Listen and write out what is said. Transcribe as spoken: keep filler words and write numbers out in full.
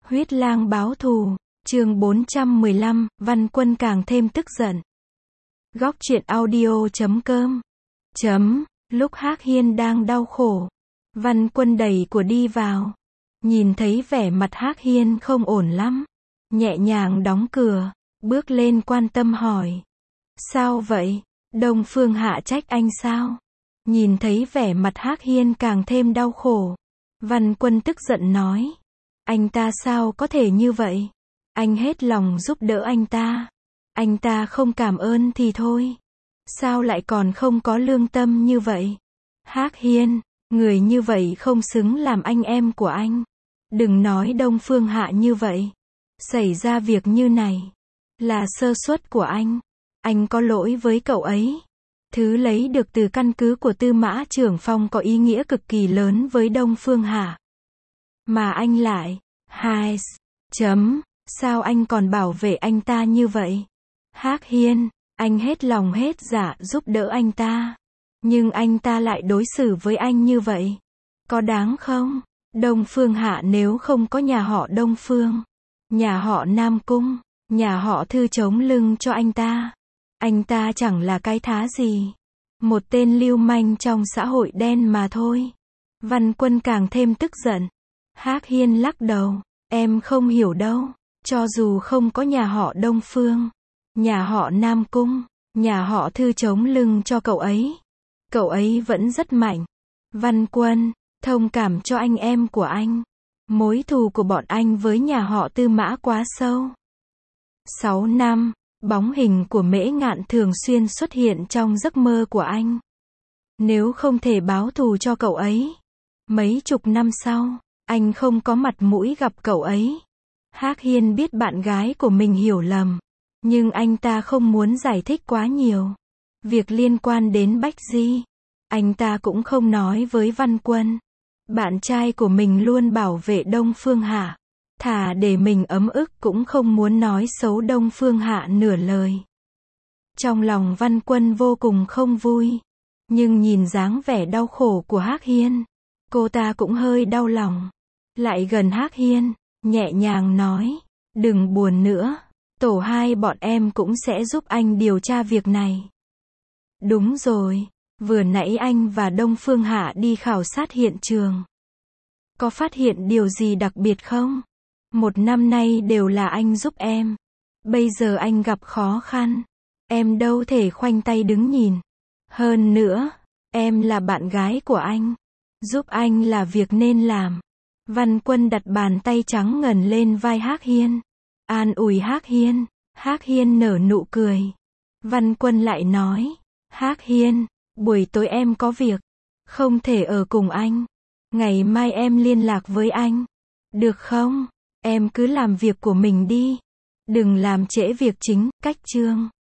Huyết lang báo thù, chương bốn trăm mười lăm, Văn Quân càng thêm tức giận. Góc truyện audio chấm com chấm, lúc Hắc Hiên đang đau khổ, Văn Quân đẩy của đi vào. Nhìn thấy vẻ mặt Hắc Hiên không ổn lắm, nhẹ nhàng đóng cửa, bước lên quan tâm hỏi. Sao vậy? Đông Phương Hạ trách anh sao? Nhìn thấy vẻ mặt Hắc Hiên càng thêm đau khổ, Văn Quân tức giận nói. Anh ta sao có thể như vậy? Anh hết lòng giúp đỡ anh ta. Anh ta không cảm ơn thì thôi. Sao lại còn không có lương tâm như vậy? Hắc Hiên, người như vậy không xứng làm anh em của anh. Đừng nói Đông Phương Hạ như vậy. Xảy ra việc như này là sơ suất của anh. Anh có lỗi với cậu ấy. Thứ lấy được từ căn cứ của Tư Mã Trưởng Phong có ý nghĩa cực kỳ lớn với Đông Phương Hạ. Mà anh lại, hai, chấm, sao anh còn bảo vệ anh ta như vậy? Hắc Hiên, anh hết lòng hết dạ giúp đỡ anh ta. Nhưng anh ta lại đối xử với anh như vậy. Có đáng không? Đông Phương Hạ nếu không có nhà họ Đông Phương, nhà họ Nam Cung, nhà họ Thư chống lưng cho anh ta, anh ta chẳng là cái thá gì. Một tên lưu manh trong xã hội đen mà thôi. Văn Quân càng thêm tức giận. Hắc Hiên lắc đầu. Em không hiểu đâu. Cho dù không có nhà họ Đông Phương, nhà họ Nam Cung, nhà họ Thư chống lưng cho cậu ấy, cậu ấy vẫn rất mạnh. Văn Quân, thông cảm cho anh em của anh. Mối thù của bọn anh với nhà họ Tư Mã quá sâu. Sáu năm, bóng hình của Mễ Ngạn thường xuyên xuất hiện trong giấc mơ của anh. Nếu không thể báo thù cho cậu ấy, mấy chục năm sau, anh không có mặt mũi gặp cậu ấy. Hắc Hiên biết bạn gái của mình hiểu lầm, nhưng anh ta không muốn giải thích quá nhiều. Việc liên quan đến Bách Di, anh ta cũng không nói với Văn Quân. Bạn trai của mình luôn bảo vệ Đông Phương Hạ. Thà để mình ấm ức cũng không muốn nói xấu Đông Phương Hạ nửa lời. Trong lòng Văn Quân vô cùng không vui. Nhưng nhìn dáng vẻ đau khổ của Hắc Hiên, cô ta cũng hơi đau lòng. Lại gần Hắc Hiên, nhẹ nhàng nói. Đừng buồn nữa. Tổ hai bọn em cũng sẽ giúp anh điều tra việc này. Đúng rồi. Vừa nãy anh và Đông Phương Hạ đi khảo sát hiện trường. Có phát hiện điều gì đặc biệt không? Một năm nay đều là anh giúp em. Bây giờ anh gặp khó khăn. Em đâu thể khoanh tay đứng nhìn. Hơn nữa, em là bạn gái của anh. Giúp anh là việc nên làm. Văn Quân đặt bàn tay trắng ngần lên vai Hắc Hiên. An ủi Hắc Hiên. Hắc Hiên nở nụ cười. Văn Quân lại nói. Hắc Hiên, buổi tối em có việc. Không thể ở cùng anh. Ngày mai em liên lạc với anh. Được không? Em cứ làm việc của mình đi. Đừng làm trễ việc chính, cách chương.